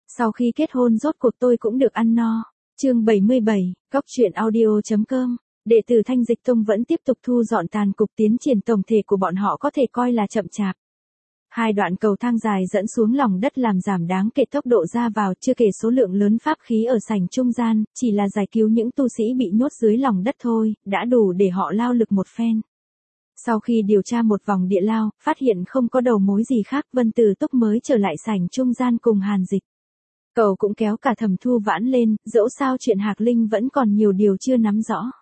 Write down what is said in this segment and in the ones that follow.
Sau khi kết hôn rốt cuộc tôi cũng được ăn no. Chương 77, Góc truyện audio.com. Đệ tử Thanh Dịch Tông vẫn tiếp tục thu dọn tàn cục, tiến triển tổng thể của bọn họ có thể coi là chậm chạp. Hai đoạn cầu thang dài dẫn xuống lòng đất làm giảm đáng kể tốc độ ra vào, chưa kể số lượng lớn pháp khí ở sảnh trung gian, chỉ là giải cứu những tu sĩ bị nhốt dưới lòng đất thôi, đã đủ để họ lao lực một phen. Sau khi điều tra một vòng địa lao, phát hiện không có đầu mối gì khác, Vân Từ Túc mới trở lại sảnh trung gian cùng Hàn Dịch. Cậu cũng kéo cả Thẩm Thu Vãn lên, dẫu sao chuyện Hạc Linh vẫn còn nhiều điều chưa nắm rõ.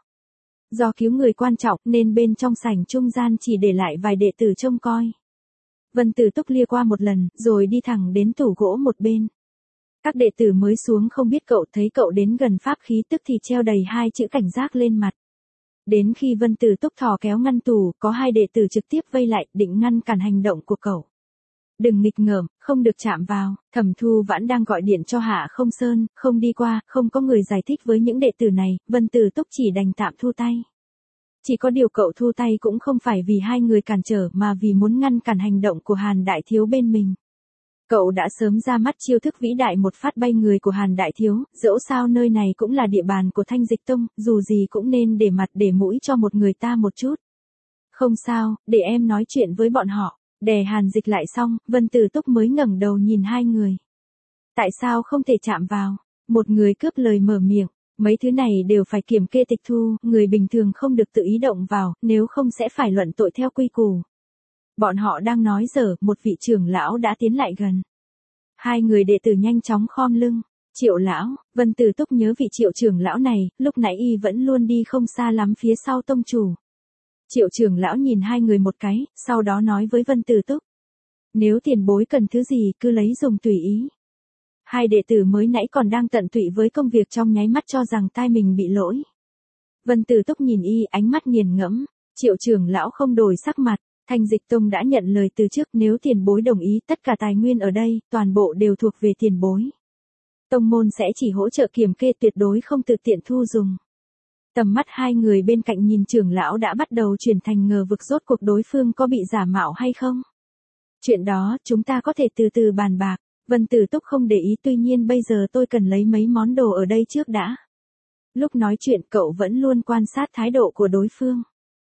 Do cứu người quan trọng nên bên trong sảnh trung gian chỉ để lại vài đệ tử trông coi. Vân Từ Túc lia qua một lần, rồi đi thẳng đến tủ gỗ một bên. Các đệ tử mới xuống không biết cậu, thấy cậu đến gần pháp khí tức thì treo đầy hai chữ cảnh giác lên mặt. Đến khi Vân Từ Túc thò kéo ngăn tủ, có hai đệ tử trực tiếp vây lại, định ngăn cản hành động của cậu. Đừng nghịch ngợm, không được chạm vào. Thẩm Thu Vãn đang gọi điện cho Hạ Không Sơn, không đi qua, không có người giải thích với những đệ tử này, Vân Từ Túc chỉ đành tạm thu tay. Chỉ có điều cậu thu tay cũng không phải vì hai người cản trở mà vì muốn ngăn cản hành động của Hàn Đại Thiếu bên mình. Cậu đã sớm ra mắt chiêu thức vĩ đại một phát bay người của Hàn Đại Thiếu, dẫu sao nơi này cũng là địa bàn của Thanh Dịch Tông, dù gì cũng nên để mặt để mũi cho một người ta một chút. Không sao, để em nói chuyện với bọn họ. Đè Hàn Dịch lại xong, Vân Từ Túc mới ngẩng đầu nhìn hai người. Tại sao không thể chạm vào? Một người cướp lời mở miệng. Mấy thứ này đều phải kiểm kê tịch thu, người bình thường không được tự ý động vào, nếu không sẽ phải luận tội theo quy củ. Bọn họ đang nói dở, một vị trưởng lão đã tiến lại gần. Hai người đệ tử nhanh chóng khom lưng. Triệu lão, Vân Từ Túc nhớ vị Triệu trưởng lão này, lúc nãy y vẫn luôn đi không xa lắm phía sau tông chủ. Triệu trưởng lão nhìn hai người một cái, sau đó nói với Vân Từ Túc. Nếu tiền bối cần thứ gì cứ lấy dùng tùy ý. Hai đệ tử mới nãy còn đang tận tụy với công việc trong nháy mắt cho rằng tai mình bị lỗi. Vân Từ Túc nhìn y, ánh mắt nghiền ngẫm. Triệu trưởng lão không đổi sắc mặt. Thanh Dịch Tông đã nhận lời từ trước, nếu tiền bối đồng ý, tất cả tài nguyên ở đây, toàn bộ đều thuộc về tiền bối. Tông môn sẽ chỉ hỗ trợ kiểm kê, tuyệt đối không tự tiện thu dùng. Tầm mắt hai người bên cạnh nhìn trưởng lão đã bắt đầu chuyển thành ngờ vực, rốt cuộc đối phương có bị giả mạo hay không. Chuyện đó, chúng ta có thể từ từ bàn bạc. Vân Từ Túc không để ý, tuy nhiên bây giờ tôi cần lấy mấy món đồ ở đây trước đã. Lúc nói chuyện cậu vẫn luôn quan sát thái độ của đối phương.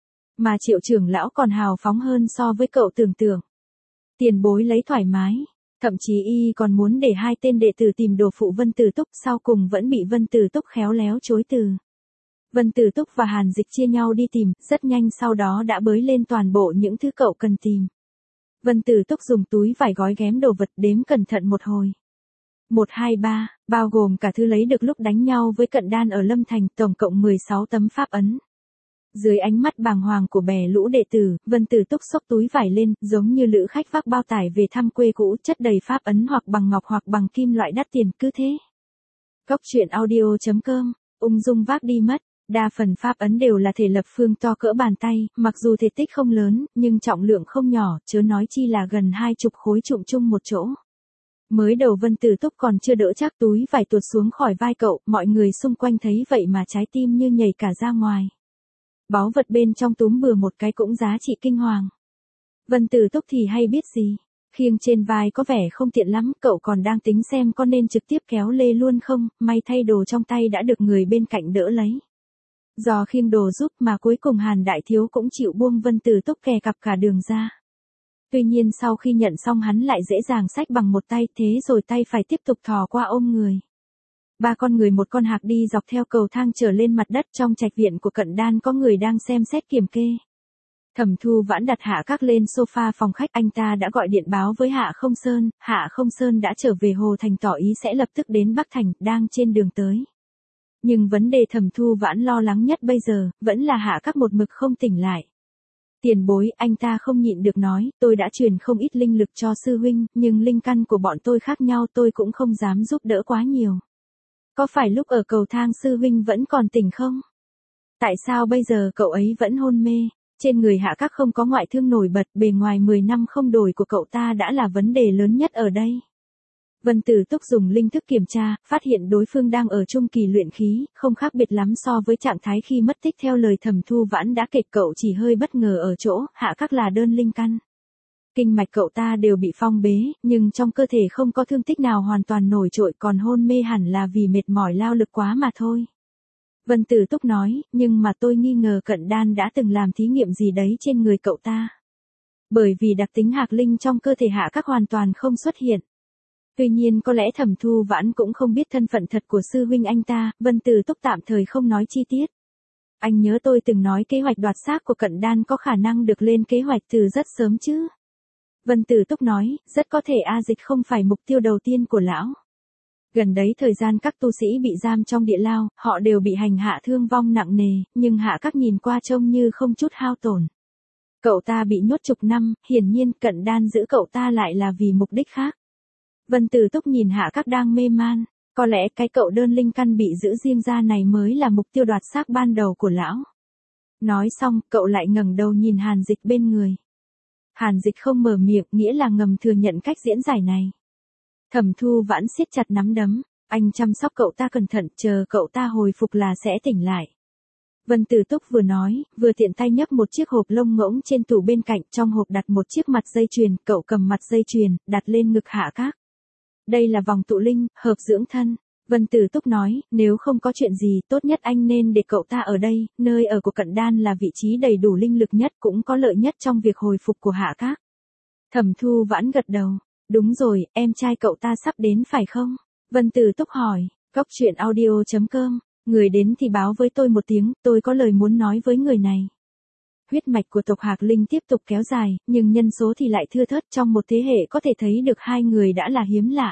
Mà Triệu trưởng lão còn hào phóng hơn so với cậu tưởng tượng. Tiền bối lấy thoải mái. Thậm chí y còn muốn để hai tên đệ tử tìm đồ phụ Vân Từ Túc, sau cùng vẫn bị Vân Từ Túc khéo léo chối từ. Vân Từ Túc và Hàn Dịch chia nhau đi tìm, rất nhanh sau đó đã bới lên toàn bộ những thứ cậu cần tìm. Vân Từ Túc dùng túi vải gói ghém đồ vật, đếm cẩn thận một hồi. 1, 2, 3, bao gồm cả thứ lấy được lúc đánh nhau với Cận Đan ở Lâm Thành, tổng cộng 16 tấm pháp ấn. Dưới ánh mắt bàng hoàng của bè lũ đệ tử, Vân Từ Túc xốc túi vải lên, giống như lữ khách vác bao tải về thăm quê cũ, chất đầy pháp ấn hoặc bằng ngọc hoặc bằng kim loại đắt tiền, cứ thế. Góc truyện audio.com, ung dung vác đi mất. Đa phần pháp ấn đều là thể lập phương to cỡ bàn tay, mặc dù thể tích không lớn, nhưng trọng lượng không nhỏ, chớ nói chi là gần 20 khối trụm chung một chỗ. Mới đầu Vân Từ Túc còn chưa đỡ chắc, túi vải tuột xuống khỏi vai cậu, mọi người xung quanh thấy vậy mà trái tim như nhảy cả ra ngoài. Báu vật bên trong túm bừa một cái cũng giá trị kinh hoàng. Vân Từ Túc thì hay biết gì, khiêng trên vai có vẻ không tiện lắm, cậu còn đang tính xem có nên trực tiếp kéo lê luôn không, may thay đồ trong tay đã được người bên cạnh đỡ lấy. Do khiêng đồ giúp mà cuối cùng Hàn Đại Thiếu cũng chịu buông Vân Từ Túc kè cặp cả đường ra. Tuy nhiên sau khi nhận xong hắn lại dễ dàng xách bằng một tay, thế rồi tay phải tiếp tục thò qua ôm người. 3 con người một con hạc đi dọc theo cầu thang trở lên mặt đất. Trong trạch viện của Cận Đan có người đang xem xét kiểm kê. Thẩm Thu Vãn đặt Hạ Các lên sofa phòng khách, anh ta đã gọi điện báo với Hạ Không Sơn đã trở về Hồ Thành, tỏ ý sẽ lập tức đến Bắc Thành, đang trên đường tới. Nhưng vấn đề Thẩm Thu Vãn lo lắng nhất bây giờ, vẫn là Hạ Các một mực không tỉnh lại. Tiền bối, anh ta không nhịn được nói, tôi đã truyền không ít linh lực cho sư huynh, nhưng linh căn của bọn tôi khác nhau, tôi cũng không dám giúp đỡ quá nhiều. Có phải lúc ở cầu thang sư huynh vẫn còn tỉnh không? Tại sao bây giờ cậu ấy vẫn hôn mê? Trên người Hạ Các không có ngoại thương nổi bật, bề ngoài 10 năm không đổi của cậu ta đã là vấn đề lớn nhất ở đây. Vân Từ Túc dùng linh thức kiểm tra, phát hiện đối phương đang ở trung kỳ luyện khí, không khác biệt lắm so với trạng thái khi mất tích. Theo lời Thẩm Thu Vãn đã kể, cậu chỉ hơi bất ngờ ở chỗ, Hạ Các là đơn linh căn. Kinh mạch cậu ta đều bị phong bế, nhưng trong cơ thể không có thương tích nào hoàn toàn nổi trội, còn hôn mê hẳn là vì mệt mỏi lao lực quá mà thôi. Vân Tử Túc nói, nhưng mà tôi nghi ngờ Cận Đan đã từng làm thí nghiệm gì đấy trên người cậu ta. Bởi vì đặc tính hạc linh trong cơ thể Hạ Các hoàn toàn không xuất hiện. Tuy nhiên có lẽ Thẩm Thu Vãn cũng không biết thân phận thật của sư huynh anh ta, Vân Tử Túc tạm thời không nói chi tiết. Anh nhớ tôi từng nói kế hoạch đoạt xác của Cận Đan có khả năng được lên kế hoạch từ rất sớm chứ. Vân Tử Túc nói, rất có thể A Dịch không phải mục tiêu đầu tiên của lão. Gần đấy thời gian các tu sĩ bị giam trong địa lao, họ đều bị hành hạ thương vong nặng nề, nhưng Hạ Các nhìn qua trông như không chút hao tổn. Cậu ta bị nhốt chục năm, hiển nhiên Cận Đan giữ cậu ta lại là vì mục đích khác. Vân Tử Túc nhìn Hạ Các đang mê man, có lẽ cái cậu đơn linh căn bị giữ riêng ra này mới là mục tiêu đoạt xác ban đầu của lão. Nói xong, cậu lại ngẩng đầu nhìn Hàn Dịch bên người. Hàn Dịch không mở miệng, nghĩa là ngầm thừa nhận cách diễn giải này. Thẩm Thu Vãn siết chặt nắm đấm, anh chăm sóc cậu ta cẩn thận, chờ cậu ta hồi phục là sẽ tỉnh lại. Vân Tử Túc vừa nói, vừa tiện tay nhấc một chiếc hộp lông ngỗng trên tủ bên cạnh, trong hộp đặt một chiếc mặt dây chuyền, cậu cầm mặt dây chuyền, đặt lên ngực Hạ Các. Đây là vòng tụ linh, hợp dưỡng thân. Vân Tử Túc nói, nếu không có chuyện gì, tốt nhất anh nên để cậu ta ở đây, nơi ở của Cận Đan là vị trí đầy đủ linh lực nhất, cũng có lợi nhất trong việc hồi phục của Hạ Các. Thẩm Thu Vãn gật đầu, đúng rồi, em trai cậu ta sắp đến phải không? Vân Tử Túc hỏi, Cóc Truyện Audio.com, người đến thì báo với tôi một tiếng, tôi có lời muốn nói với người này. Huyết mạch của tộc Hạc Linh tiếp tục kéo dài, nhưng nhân số thì lại thưa thớt, trong một thế hệ có thể thấy được hai người đã là hiếm lạ.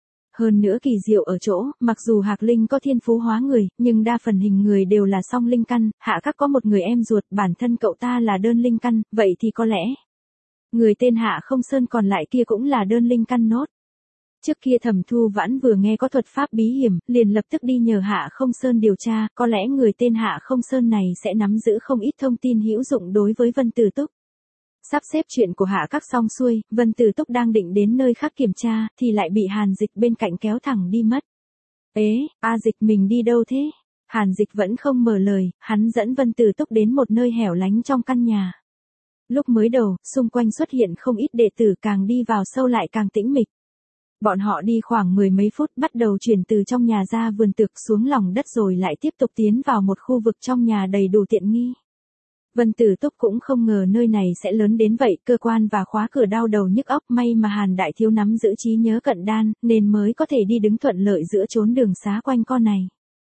Hơn nữa kỳ diệu ở chỗ, mặc dù Hạc Linh có thiên phú hóa người, nhưng đa phần hình người đều là song linh căn, Hạ Các có một người em ruột, bản thân cậu ta là đơn linh căn, vậy thì có lẽ người tên Hạ Không Sơn còn lại kia cũng là đơn linh căn nốt. Trước kia Thẩm Thu Vãn vừa nghe có thuật pháp bí hiểm, liền lập tức đi nhờ Hạ Không Sơn điều tra, có lẽ người tên Hạ Không Sơn này sẽ nắm giữ không ít thông tin hữu dụng đối với Vân Tử Túc. Sắp xếp chuyện của Hạ Các xong xuôi, Vân Tử Túc đang định đến nơi khác kiểm tra, thì lại bị Hàn Dịch bên cạnh kéo thẳng đi mất. Ế, A Dịch mình đi đâu thế? Hàn Dịch vẫn không mở lời, hắn dẫn Vân Tử Túc đến một nơi hẻo lánh trong căn nhà. Lúc mới đầu, xung quanh xuất hiện không ít đệ tử, càng đi vào sâu lại càng tĩnh mịch. Bọn họ đi khoảng mười mấy phút, bắt đầu chuyển từ trong nhà ra vườn tược xuống lòng đất rồi lại tiếp tục tiến vào một khu vực trong nhà đầy đủ tiện nghi. Vân Tử Túc cũng không ngờ nơi này sẽ lớn đến vậy, cơ quan và khóa cửa đau đầu nhức óc, may mà Hàn Đại Thiếu nắm giữ trí nhớ Cận Đan, nên mới có thể đi đứng thuận lợi giữa chốn đường xá quanh co này.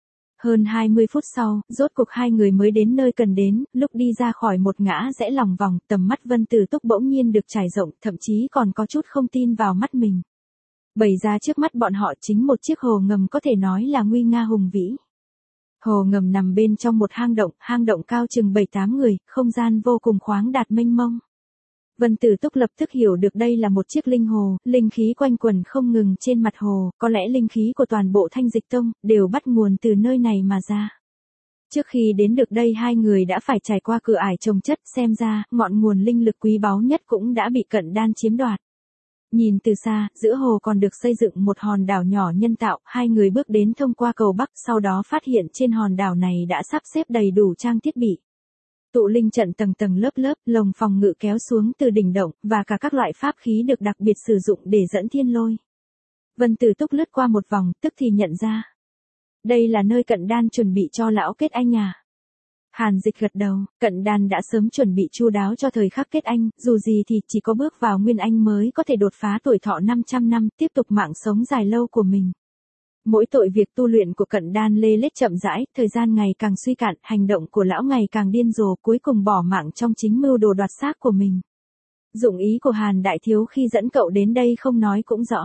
Hơn 20 phút sau, rốt cuộc hai người mới đến nơi cần đến, lúc đi ra khỏi một ngã rẽ lòng vòng, tầm mắt Vân Tử Túc bỗng nhiên được trải rộng, thậm chí còn có chút không tin vào mắt mình. Bày ra trước mắt bọn họ chính một chiếc hồ ngầm có thể nói là nguy nga hùng vĩ. Hồ ngầm nằm bên trong một hang động cao chừng 7-8 người, không gian vô cùng khoáng đạt mênh mông. Vân Tử Túc lập tức hiểu được đây là một chiếc linh hồ, linh khí quanh quẩn không ngừng trên mặt hồ, có lẽ linh khí của toàn bộ Thanh Dịch Tông đều bắt nguồn từ nơi này mà ra. Trước khi đến được đây hai người đã phải trải qua cửa ải chồng chất, xem ra ngọn nguồn linh lực quý báu nhất cũng đã bị Cận Đan chiếm đoạt. Nhìn từ xa, giữa hồ còn được xây dựng một hòn đảo nhỏ nhân tạo, hai người bước đến thông qua cầu Bắc, sau đó phát hiện trên hòn đảo này đã sắp xếp đầy đủ trang thiết bị. Tụ linh trận tầng tầng lớp lớp, lồng phòng ngự kéo xuống từ đỉnh động, và cả các loại pháp khí được đặc biệt sử dụng để dẫn thiên lôi. Vân Tử Túc lướt qua một vòng, tức thì nhận ra. Đây là nơi Cận Đan chuẩn bị cho lão kết anh à? Hàn Dịch gật đầu, Cận Đan đã sớm chuẩn bị chu đáo cho thời khắc kết anh, dù gì thì chỉ có bước vào nguyên anh mới có thể đột phá tuổi thọ 500 năm, tiếp tục mạng sống dài lâu của mình. Mỗi tội việc tu luyện của Cận Đan lê lết chậm rãi, thời gian ngày càng suy cạn, hành động của lão ngày càng điên rồ, cuối cùng bỏ mạng trong chính mưu đồ đoạt xác của mình. Dụng ý của Hàn Đại Thiếu khi dẫn cậu đến đây không nói cũng rõ.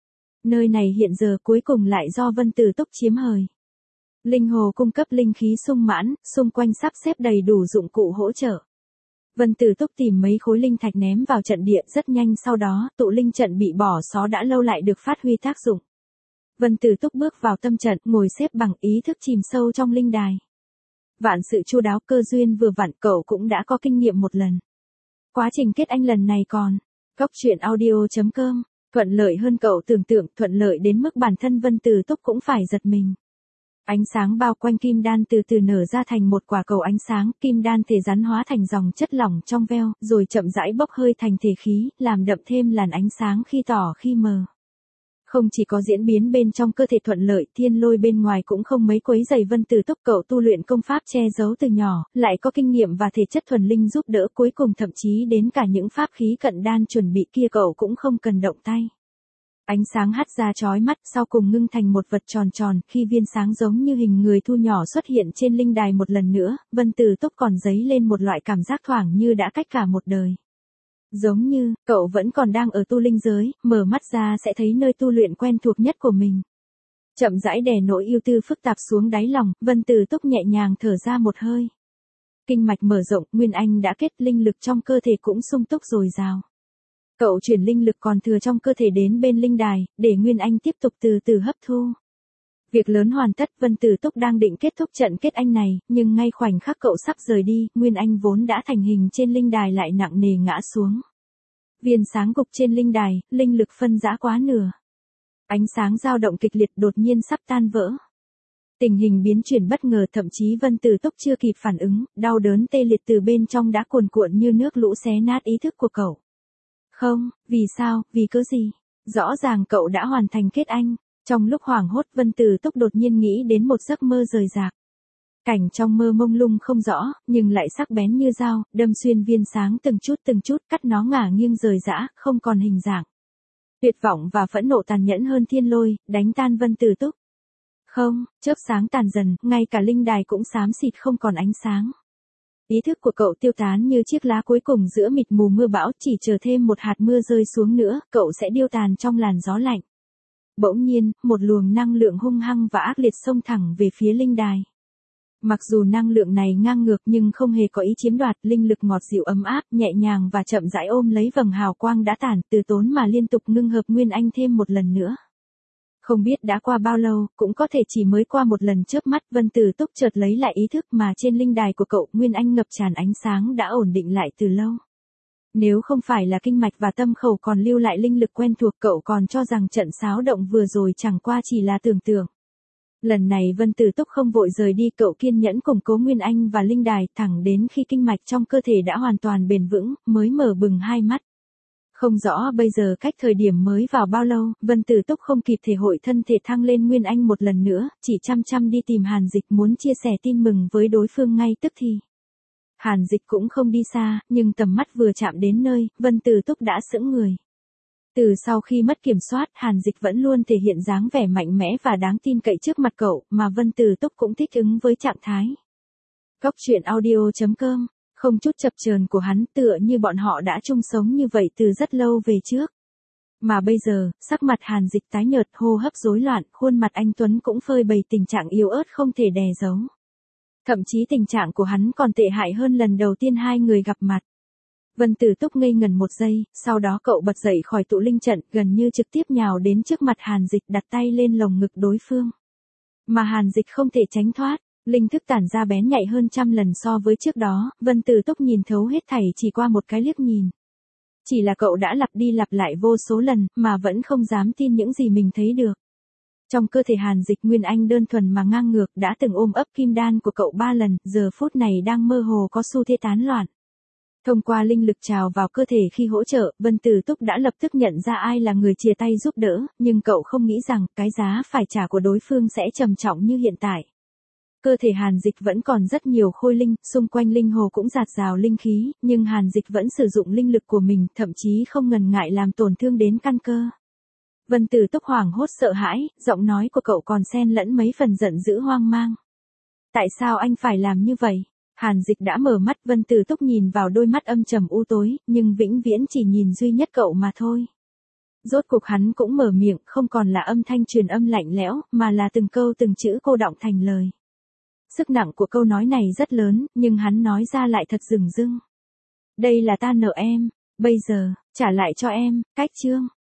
Nơi này hiện giờ cuối cùng lại do Vân Tử Túc chiếm hời. Linh hồ cung cấp linh khí sung mãn, xung quanh sắp xếp đầy đủ dụng cụ hỗ trợ. Vân Tử Túc tìm mấy khối linh thạch ném vào trận địa, rất nhanh sau đó, tụ linh trận bị bỏ xó đã lâu lại được phát huy tác dụng. Vân Tử Túc bước vào tâm trận, ngồi xếp bằng, ý thức chìm sâu trong linh đài. Vạn sự chu đáo, cơ duyên vừa vặn, cậu cũng đã có kinh nghiệm một lần. Quá trình kết anh lần này còn, Cóc Truyện Audio.com, thuận lợi hơn cậu tưởng tượng, thuận lợi đến mức bản thân Vân Tử Túc cũng phải giật mình. Ánh sáng bao quanh kim đan từ từ nở ra thành một quả cầu ánh sáng, kim đan thể rắn hóa thành dòng chất lỏng trong veo, rồi chậm rãi bốc hơi thành thể khí, làm đậm thêm làn ánh sáng khi tỏ khi mờ. Không chỉ có diễn biến bên trong cơ thể thuận lợi, thiên lôi bên ngoài cũng không mấy quấy rầy Vân Tử Túc. Cậu tu luyện công pháp che giấu từ nhỏ, lại có kinh nghiệm và thể chất thuần linh giúp đỡ, cuối cùng thậm chí đến cả những pháp khí cận đan chuẩn bị kia cậu cũng không cần động tay. Ánh sáng hắt ra chói mắt, sau cùng ngưng thành một vật tròn tròn, khi viên sáng giống như hình người thu nhỏ xuất hiện trên linh đài một lần nữa, Vân Tử Túc còn dấy lên một loại cảm giác thoảng như đã cách cả một đời. Giống như, cậu vẫn còn đang ở tu linh giới, mở mắt ra sẽ thấy nơi tu luyện quen thuộc nhất của mình. Chậm rãi đè nỗi ưu tư phức tạp xuống đáy lòng, Vân Tử Túc nhẹ nhàng thở ra một hơi. Kinh mạch mở rộng, nguyên anh đã kết, linh lực trong cơ thể cũng sung túc dồi dào. Cậu chuyển linh lực còn thừa trong cơ thể đến bên linh đài, để nguyên anh tiếp tục từ từ hấp thu. Việc lớn hoàn tất, Vân Tử Túc đang định kết thúc trận kết anh này, nhưng ngay khoảnh khắc cậu sắp rời đi, nguyên anh vốn đã thành hình trên linh đài lại nặng nề ngã xuống. Viên sáng gục trên linh đài, linh lực phân rã quá nửa. Ánh sáng dao động kịch liệt, đột nhiên sắp tan vỡ. Tình hình biến chuyển bất ngờ, thậm chí Vân Tử Túc chưa kịp phản ứng, đau đớn tê liệt từ bên trong đã cuồn cuộn như nước lũ xé nát ý thức của cậu. Không, vì sao, vì cớ gì? Rõ ràng cậu đã hoàn thành kết anh. Trong lúc hoảng hốt, Vân Tử Túc đột nhiên nghĩ đến một giấc mơ rời rạc. Cảnh trong mơ mông lung không rõ, nhưng lại sắc bén như dao, đâm xuyên viên sáng từng chút, cắt nó ngả nghiêng rời rã, không còn hình dạng. Tuyệt vọng và phẫn nộ tàn nhẫn hơn thiên lôi, đánh tan Vân Tử Túc. Không, chớp sáng tàn dần, ngay cả linh đài cũng xám xịt không còn ánh sáng. Ý thức của cậu tiêu tán như chiếc lá cuối cùng giữa mịt mù mưa bão, chỉ chờ thêm một hạt mưa rơi xuống nữa, cậu sẽ điêu tàn trong làn gió lạnh. Bỗng nhiên, một luồng năng lượng hung hăng và ác liệt xông thẳng về phía linh đài. Mặc dù năng lượng này ngang ngược nhưng không hề có ý chiếm đoạt, linh lực ngọt dịu ấm áp, nhẹ nhàng và chậm rãi ôm lấy vầng hào quang đã tản, từ tốn mà liên tục ngưng hợp nguyên anh thêm một lần nữa. Không biết đã qua bao lâu, cũng có thể chỉ mới qua một lần chớp mắt, Vân Tử Túc chợt lấy lại ý thức mà trên linh đài của cậu, nguyên anh ngập tràn ánh sáng đã ổn định lại từ lâu. Nếu không phải là kinh mạch và tâm khẩu còn lưu lại linh lực quen thuộc, cậu còn cho rằng trận xáo động vừa rồi chẳng qua chỉ là tưởng tượng. Lần này Vân Tử Túc không vội rời đi, cậu kiên nhẫn củng cố nguyên anh và linh đài, thẳng đến khi kinh mạch trong cơ thể đã hoàn toàn bền vững, mới mở bừng hai mắt. Không rõ bây giờ cách thời điểm mới vào bao lâu, Vân Tử Túc không kịp thể hội thân thể thăng lên nguyên anh một lần nữa, chỉ chăm đi tìm Hàn Dịch muốn chia sẻ tin mừng với đối phương ngay tức thì. Hàn Dịch cũng không đi xa, nhưng tầm mắt vừa chạm đến nơi, Vân Tử Túc đã sững người. Từ sau khi mất kiểm soát, Hàn Dịch vẫn luôn thể hiện dáng vẻ mạnh mẽ và đáng tin cậy trước mặt cậu, mà Vân Tử Túc cũng thích ứng với trạng thái. Góc truyện audio.com, không chút chập chờn của hắn, tựa như bọn họ đã chung sống như vậy từ rất lâu về trước. Mà bây giờ, sắc mặt Hàn Dịch tái nhợt, hô hấp rối loạn, khuôn mặt anh tuấn cũng phơi bày tình trạng yếu ớt không thể đè giấu. Thậm chí tình trạng của hắn còn tệ hại hơn lần đầu tiên hai người gặp mặt. Vân Tử Túc ngây ngẩn một giây, sau đó cậu bật dậy khỏi tụ linh trận, gần như trực tiếp nhào đến trước mặt Hàn Dịch, đặt tay lên lồng ngực đối phương. Mà Hàn Dịch không thể tránh thoát, linh thức tản ra bén nhạy hơn trăm lần so với trước đó, Vân Tử Túc nhìn thấu hết thảy chỉ qua một cái liếc nhìn. Chỉ là cậu đã lặp đi lặp lại vô số lần, mà vẫn không dám tin những gì mình thấy được. Trong cơ thể Hàn Dịch, nguyên anh đơn thuần mà ngang ngược đã từng ôm ấp kim đan của cậu 3 lần, giờ phút này đang mơ hồ có xu thế tán loạn. Thông qua linh lực trào vào cơ thể khi hỗ trợ, Vân Tử Túc đã lập tức nhận ra ai là người chia tay giúp đỡ, nhưng cậu không nghĩ rằng cái giá phải trả của đối phương sẽ trầm trọng như hiện tại. Cơ thể Hàn Dịch vẫn còn rất nhiều khôi linh, xung quanh linh hồ cũng dạt dào linh khí, nhưng Hàn Dịch vẫn sử dụng linh lực của mình, thậm chí không ngần ngại làm tổn thương đến căn cơ. Vân Tử Túc hoảng hốt sợ hãi, giọng nói của cậu còn xen lẫn mấy phần giận dữ hoang mang. Tại sao anh phải làm như vậy? Hàn Dịch đã mở mắt, Vân Tử Túc nhìn vào đôi mắt âm trầm u tối, nhưng vĩnh viễn chỉ nhìn duy nhất cậu mà thôi. Rốt cuộc hắn cũng mở miệng, không còn là âm thanh truyền âm lạnh lẽo, mà là từng câu từng chữ cô đọng thành lời. Sức nặng của câu nói này rất lớn, nhưng hắn nói ra lại thật dửng dưng. Đây là ta nợ em, bây giờ, trả lại cho em, cách chương.